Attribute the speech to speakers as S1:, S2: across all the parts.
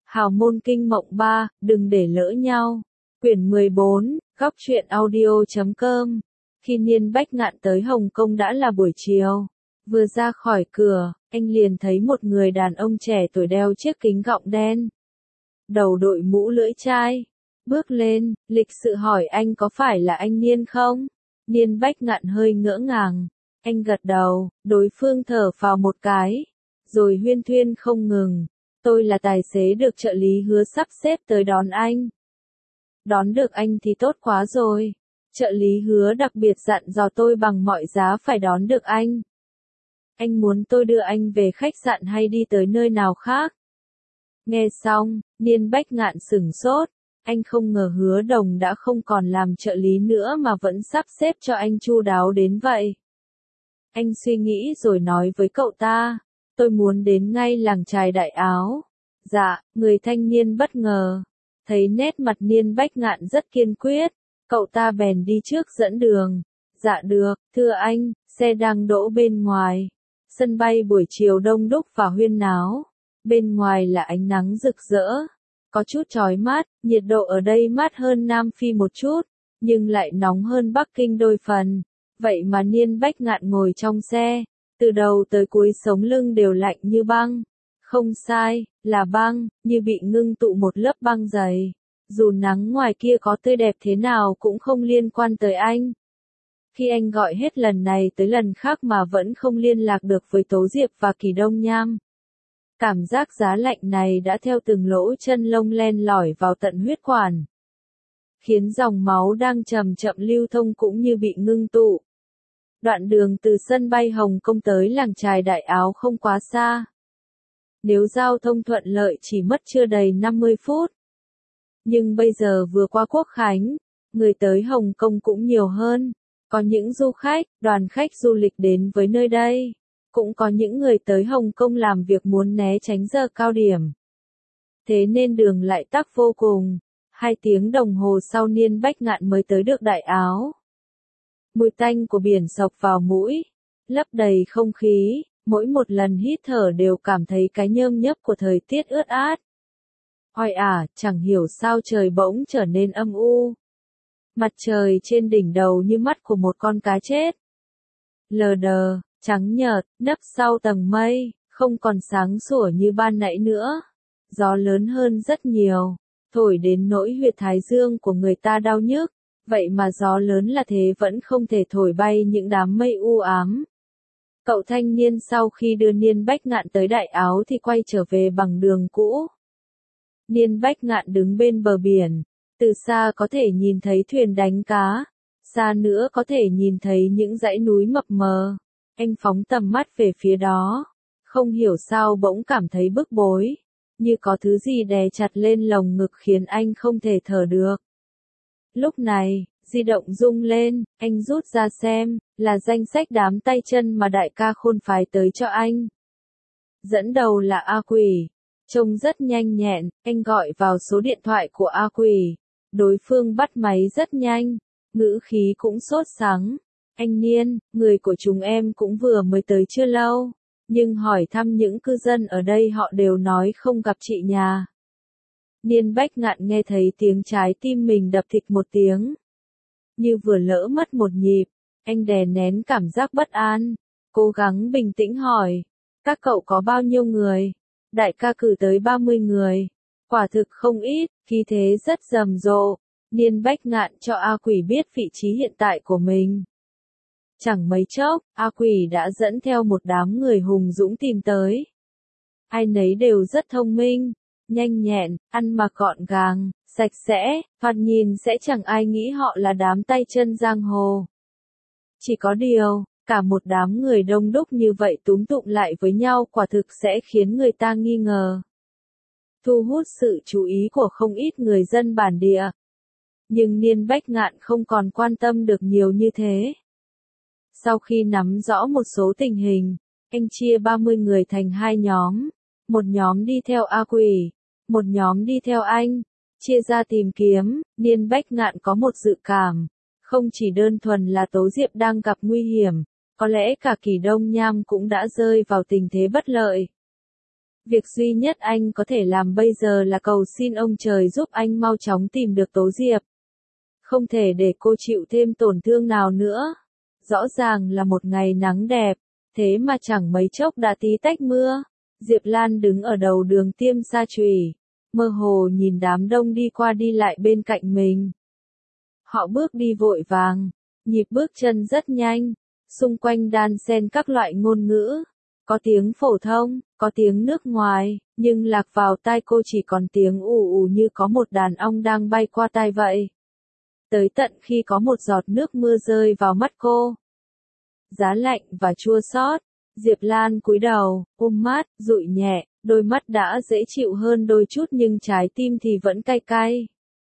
S1: Hào môn kinh mộng 3, đừng để lỡ nhau. Quyển 14, góc truyện audio.com. Khi Niên Bách Ngạn tới Hồng Kông đã là buổi chiều. Vừa ra khỏi cửa, anh liền thấy một người đàn ông trẻ tuổi đeo chiếc kính gọng đen. Đầu đội mũ lưỡi chai. Bước lên, lịch sự hỏi anh có phải là anh Niên không? Niên Bách Ngạn hơi ngỡ ngàng. Anh gật đầu, đối phương thở phào một cái. Rồi huyên thuyên không ngừng. Tôi là tài xế được trợ lý Hứa sắp xếp tới đón anh. Đón được anh thì tốt quá rồi. Trợ lý Hứa đặc biệt dặn dò tôi bằng mọi giá phải đón được anh. Anh muốn tôi đưa anh về khách sạn hay đi tới nơi nào khác? Nghe xong, Niên Bách Ngạn sửng sốt. Anh không ngờ Hứa Đồng đã không còn làm trợ lý nữa mà vẫn sắp xếp cho anh chu đáo đến vậy. Anh suy nghĩ rồi nói với cậu ta. Tôi muốn đến ngay làng chài Đại Áo. Dạ, người thanh niên bất ngờ. Thấy nét mặt Niên Bách Ngạn rất kiên quyết. Cậu ta bèn đi trước dẫn đường. Dạ được, thưa anh, xe đang đỗ bên ngoài. Sân bay buổi chiều đông đúc và huyên náo. Bên ngoài là ánh nắng rực rỡ. Có chút chói mát, nhiệt độ ở đây mát hơn Nam Phi một chút, nhưng lại nóng hơn Bắc Kinh đôi phần. Vậy mà Niên Bách Ngạn ngồi trong xe, từ đầu tới cuối sống lưng đều lạnh như băng. Không sai, là băng, như bị ngưng tụ một lớp băng dày. Dù nắng ngoài kia có tươi đẹp thế nào cũng không liên quan tới anh. Khi anh gọi hết lần này tới lần khác mà vẫn không liên lạc được với Tố Diệp và Kỳ Đông Nham. Cảm giác giá lạnh này đã theo từng lỗ chân lông len lỏi vào tận huyết quản. Khiến dòng máu đang chậm chậm lưu thông cũng như bị ngưng tụ. Đoạn đường từ sân bay Hồng Kông tới làng chài Đại Áo không quá xa. Nếu giao thông thuận lợi chỉ mất chưa đầy 50 phút. Nhưng bây giờ vừa qua Quốc Khánh, người tới Hồng Kông cũng nhiều hơn. Có những du khách, đoàn khách du lịch đến với nơi đây. Cũng có những người tới Hồng Kông làm việc muốn né tránh giờ cao điểm. Thế nên đường lại tắc vô cùng. 2 tiếng đồng hồ sau Niên Bách Ngạn mới tới được Đại Áo. Mùi tanh của biển xộc vào mũi, lấp đầy không khí, mỗi một lần hít thở đều cảm thấy cái nhơm nhớp của thời tiết ướt át. Oi chẳng hiểu sao trời bỗng trở nên âm u. Mặt trời trên đỉnh đầu như mắt của một con cá chết. Lờ đờ, trắng nhợt, nấp sau tầng mây, không còn sáng sủa như ban nãy nữa. Gió lớn hơn rất nhiều, thổi đến nỗi huyệt thái dương của người ta đau nhức. Vậy mà gió lớn là thế vẫn không thể thổi bay những đám mây u ám. Cậu thanh niên sau khi đưa Niên Bách Ngạn tới Đại Áo thì quay trở về bằng đường cũ. Niên Bách Ngạn đứng bên bờ biển, từ xa có thể nhìn thấy thuyền đánh cá, xa nữa có thể nhìn thấy những dãy núi mập mờ. Anh phóng tầm mắt về phía đó, không hiểu sao bỗng cảm thấy bức bối, như có thứ gì đè chặt lên lồng ngực khiến anh không thể thở được. Lúc này, di động rung lên, anh rút ra xem, là danh sách đám tay chân mà đại ca Khôn phái tới cho anh. Dẫn đầu là A Quỷ, trông rất nhanh nhẹn, anh gọi vào số điện thoại của A Quỷ. Đối phương bắt máy rất nhanh, ngữ khí cũng sốt sắng. Anh Niên, người của chúng em cũng vừa mới tới chưa lâu, nhưng hỏi thăm những cư dân ở đây họ đều nói không gặp chị nhà. Niên Bách Ngạn nghe thấy tiếng trái tim mình đập thịch một tiếng. Như vừa lỡ mất một nhịp, anh đè nén cảm giác bất an, cố gắng bình tĩnh hỏi. Các cậu có bao nhiêu người? Đại ca cử tới 30 người. Quả thực không ít, khí thế rất rầm rộ. Niên Bách Ngạn cho A Quỷ biết vị trí hiện tại của mình. Chẳng mấy chốc, A Quỷ đã dẫn theo một đám người hùng dũng tìm tới. Ai nấy đều rất thông minh, nhanh nhẹn, ăn mặc gọn gàng, sạch sẽ, thoạt nhìn sẽ chẳng ai nghĩ họ là đám tay chân giang hồ. Chỉ có điều, cả một đám người đông đúc như vậy túm tụm lại với nhau quả thực sẽ khiến người ta nghi ngờ. Thu hút sự chú ý của không ít người dân bản địa. Nhưng Niên Bách Ngạn không còn quan tâm được nhiều như thế. Sau khi nắm rõ một số tình hình, anh chia 30 người thành 2 nhóm. Một nhóm đi theo A Quỷ, một nhóm đi theo anh. Chia ra tìm kiếm, Niên Bách Ngạn có một dự cảm. Không chỉ đơn thuần là Tố Diệp đang gặp nguy hiểm, có lẽ cả Kỳ Đông Nham cũng đã rơi vào tình thế bất lợi. Việc duy nhất anh có thể làm bây giờ là cầu xin ông trời giúp anh mau chóng tìm được Tố Diệp. Không thể để cô chịu thêm tổn thương nào nữa. Rõ ràng là một ngày nắng đẹp, thế mà chẳng mấy chốc đã tí tách mưa. Diệp Lan đứng ở đầu đường Tiêm Sa Chùy, mơ hồ nhìn đám đông đi qua đi lại bên cạnh mình. Họ bước đi vội vàng, nhịp bước chân rất nhanh, xung quanh đan xen các loại ngôn ngữ. Có tiếng phổ thông, có tiếng nước ngoài, nhưng lạc vào tai cô chỉ còn tiếng ù ù như có một đàn ong đang bay qua tai vậy. Tới tận khi có một giọt nước mưa rơi vào mắt cô. Giá lạnh và chua xót, Diệp Lan cúi đầu, ôm mắt, dụi nhẹ, đôi mắt đã dễ chịu hơn đôi chút nhưng trái tim thì vẫn cay cay.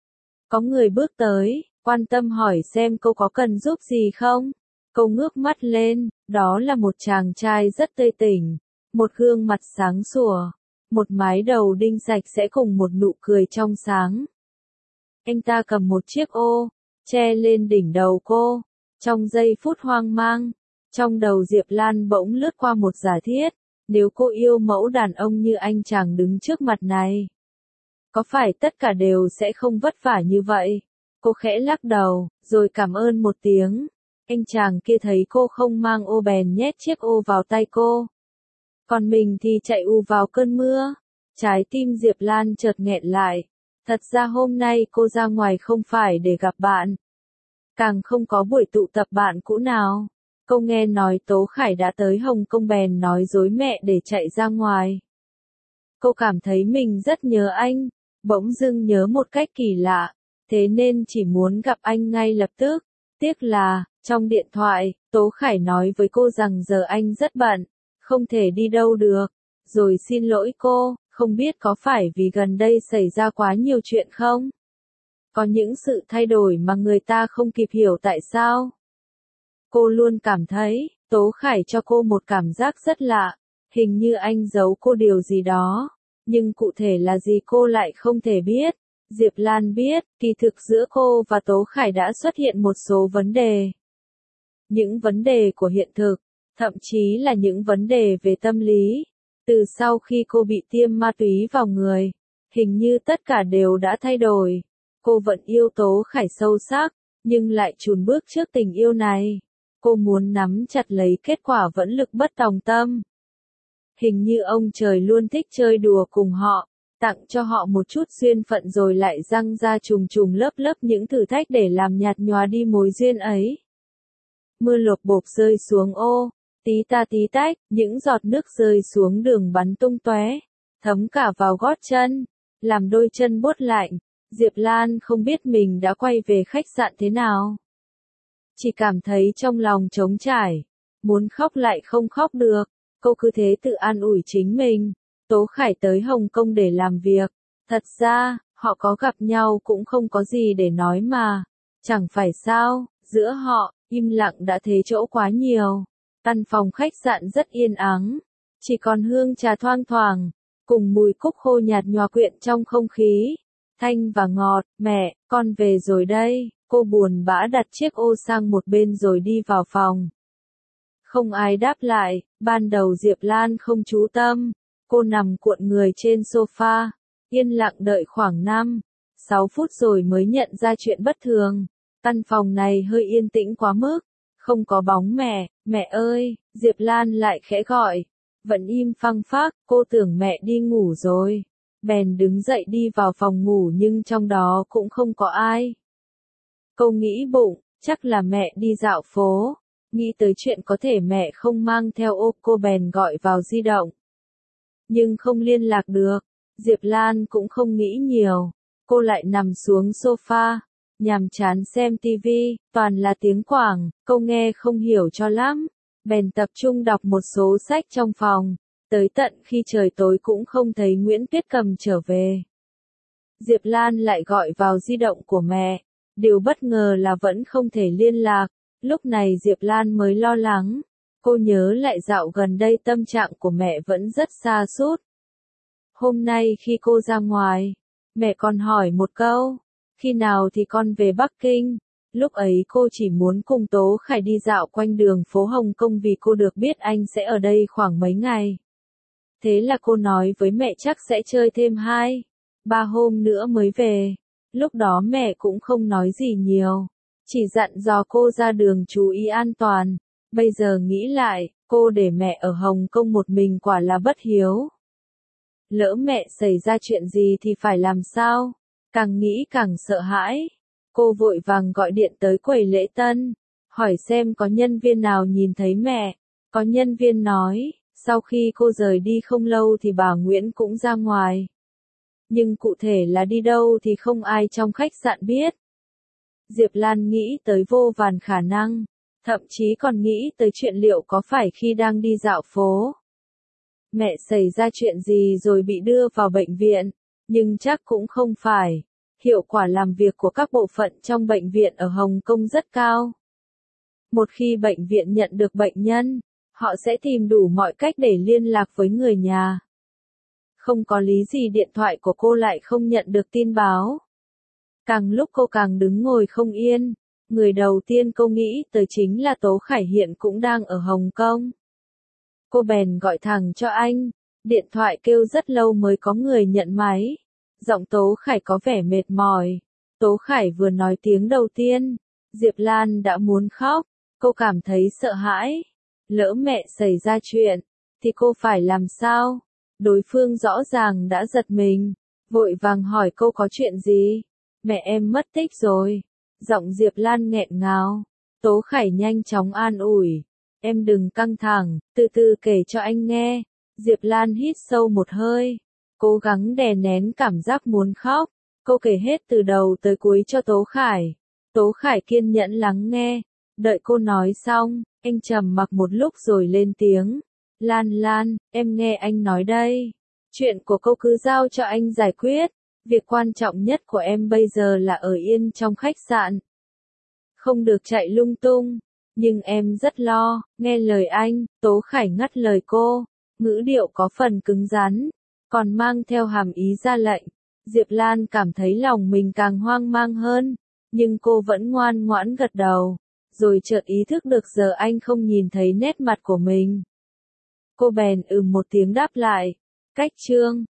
S1: Có người bước tới, quan tâm hỏi xem cô có cần giúp gì không? Cô ngước mắt lên, đó là một chàng trai rất tươi tỉnh, một gương mặt sáng sủa, một mái đầu đinh sạch sẽ cùng một nụ cười trong sáng. Anh ta cầm một chiếc ô, che lên đỉnh đầu cô. Trong giây phút hoang mang, trong đầu Diệp Lan bỗng lướt qua một giả thiết, nếu cô yêu mẫu đàn ông như anh chàng đứng trước mặt này, có phải tất cả đều sẽ không vất vả như vậy? Cô khẽ lắc đầu, rồi cảm ơn một tiếng. Anh chàng kia thấy cô không mang ô bèn nhét chiếc ô vào tay cô. Còn mình thì chạy ù vào cơn mưa. Trái tim Diệp Lan chợt nghẹn lại. Thật ra hôm nay cô ra ngoài không phải để gặp bạn. Càng không có buổi tụ tập bạn cũ nào. Cô nghe nói Tố Khải đã tới Hồng Kông bèn nói dối mẹ để chạy ra ngoài. Cô cảm thấy mình rất nhớ anh, bỗng dưng nhớ một cách kỳ lạ, thế nên chỉ muốn gặp anh ngay lập tức. Tiếc là, trong điện thoại, Tố Khải nói với cô rằng giờ anh rất bận, không thể đi đâu được, rồi xin lỗi cô, không biết có phải vì gần đây xảy ra quá nhiều chuyện không? Có những sự thay đổi mà người ta không kịp hiểu tại sao. Cô luôn cảm thấy, Tố Khải cho cô một cảm giác rất lạ, hình như anh giấu cô điều gì đó, nhưng cụ thể là gì cô lại không thể biết. Diệp Lan biết, kỳ thực giữa cô và Tố Khải đã xuất hiện một số vấn đề. Những vấn đề của hiện thực, thậm chí là những vấn đề về tâm lý. Từ sau khi cô bị tiêm ma túy vào người, hình như tất cả đều đã thay đổi. Cô vẫn yêu Tố Khải sâu sắc, nhưng lại chùn bước trước tình yêu này. Cô muốn nắm chặt lấy kết quả vẫn lực bất tòng tâm. Hình như ông trời luôn thích chơi đùa cùng họ, tặng cho họ một chút duyên phận rồi lại răng ra trùng trùng lớp lớp những thử thách để làm nhạt nhòa đi mối duyên ấy. Mưa lộp bộp rơi xuống ô, tí ta tí tách, những giọt nước rơi xuống đường bắn tung tóe, thấm cả vào gót chân, làm đôi chân buốt lạnh. Diệp Lan không biết mình đã quay về khách sạn thế nào. Chỉ cảm thấy trong lòng trống trải, muốn khóc lại không khóc được, cô cứ thế tự an ủi chính mình. Tố Khải tới Hồng Kông để làm việc, thật ra, họ có gặp nhau cũng không có gì để nói mà, chẳng phải sao, giữa họ, im lặng đã thế chỗ quá nhiều. Căn phòng khách sạn rất yên ắng, chỉ còn hương trà thoang thoảng, cùng mùi cúc khô nhạt nhòa quyện trong không khí, thanh và ngọt. Mẹ, con về rồi đây. Cô buồn bã đặt chiếc ô sang một bên rồi đi vào phòng. Không ai đáp lại, ban đầu Diệp Lan không chú tâm. Cô nằm cuộn người trên sofa, yên lặng đợi khoảng 5-6 phút rồi mới nhận ra chuyện bất thường. Căn phòng này hơi yên tĩnh quá mức, không có bóng mẹ. Mẹ ơi, Diệp Lan lại khẽ gọi. Vẫn im phăng phắc, cô tưởng mẹ đi ngủ rồi. Bèn đứng dậy đi vào phòng ngủ nhưng trong đó cũng không có ai. Cô nghĩ bụng, chắc là mẹ đi dạo phố. Nghĩ tới chuyện có thể mẹ không mang theo ô, cô bèn gọi vào di động. Nhưng không liên lạc được. Diệp Lan cũng không nghĩ nhiều. Cô lại nằm xuống sofa, nhàm chán xem tivi, toàn là tiếng Quảng, cô nghe không hiểu cho lắm. Bèn tập trung đọc một số sách trong phòng. Tới tận khi trời tối cũng không thấy Nguyễn Tuyết Cầm trở về. Diệp Lan lại gọi vào di động của mẹ. Điều bất ngờ là vẫn không thể liên lạc. Lúc này Diệp Lan mới lo lắng. Cô nhớ lại dạo gần đây tâm trạng của mẹ vẫn rất sa sút. Hôm nay khi cô ra ngoài, mẹ còn hỏi một câu, khi nào thì con về Bắc Kinh? Lúc ấy cô chỉ muốn cùng Tố Khải đi dạo quanh đường phố Hồng Kông vì cô được biết anh sẽ ở đây khoảng mấy ngày. Thế là cô nói với mẹ chắc sẽ chơi thêm 2, 3 hôm nữa mới về. Lúc đó mẹ cũng không nói gì nhiều, chỉ dặn dò cô ra đường chú ý an toàn. Bây giờ nghĩ lại, cô để mẹ ở Hồng Kông một mình quả là bất hiếu. Lỡ mẹ xảy ra chuyện gì thì phải làm sao? Càng nghĩ càng sợ hãi. Cô vội vàng gọi điện tới quầy lễ tân, hỏi xem có nhân viên nào nhìn thấy mẹ. Có nhân viên nói, sau khi cô rời đi không lâu thì bà Nguyễn cũng ra ngoài. Nhưng cụ thể là đi đâu thì không ai trong khách sạn biết. Diệp Lan nghĩ tới vô vàn khả năng, thậm chí còn nghĩ tới chuyện liệu có phải khi đang đi dạo phố, mẹ xảy ra chuyện gì rồi bị đưa vào bệnh viện, nhưng chắc cũng không phải. Hiệu quả làm việc của các bộ phận trong bệnh viện ở Hồng Kông rất cao. Một khi bệnh viện nhận được bệnh nhân, họ sẽ tìm đủ mọi cách để liên lạc với người nhà. Không có lý gì điện thoại của cô lại không nhận được tin báo. Càng lúc cô càng đứng ngồi không yên, người đầu tiên cô nghĩ tới chính là Tố Khải hiện cũng đang ở Hồng Kông. Cô bèn gọi thẳng cho anh, điện thoại kêu rất lâu mới có người nhận máy. Giọng Tố Khải có vẻ mệt mỏi. Tố Khải vừa nói tiếng đầu tiên, Diệp Lan đã muốn khóc, cô cảm thấy sợ hãi. Lỡ mẹ xảy ra chuyện, thì cô phải làm sao? Đối phương rõ ràng đã giật mình, vội vàng hỏi cô có chuyện gì? Mẹ em mất tích rồi. Giọng Diệp Lan nghẹn ngào. Tố Khải nhanh chóng an ủi. Em đừng căng thẳng, từ từ kể cho anh nghe. Diệp Lan hít sâu một hơi, cố gắng đè nén cảm giác muốn khóc. Cô kể hết từ đầu tới cuối cho Tố Khải. Tố Khải kiên nhẫn lắng nghe. Đợi cô nói xong, anh trầm mặc một lúc rồi lên tiếng. Lan, em nghe anh nói đây. Chuyện của cô cứ giao cho anh giải quyết. Việc quan trọng nhất của em bây giờ là ở yên trong khách sạn. Không được chạy lung tung. Nhưng em rất lo, nghe lời anh. Tố Khải ngắt lời cô. Ngữ điệu có phần cứng rắn, còn mang theo hàm ý ra lệnh. Diệp Lan cảm thấy lòng mình càng hoang mang hơn, nhưng cô vẫn ngoan ngoãn gật đầu. Rồi chợt ý thức được giờ anh không nhìn thấy nét mặt của mình. Cô bèn một tiếng đáp lại. Cách chương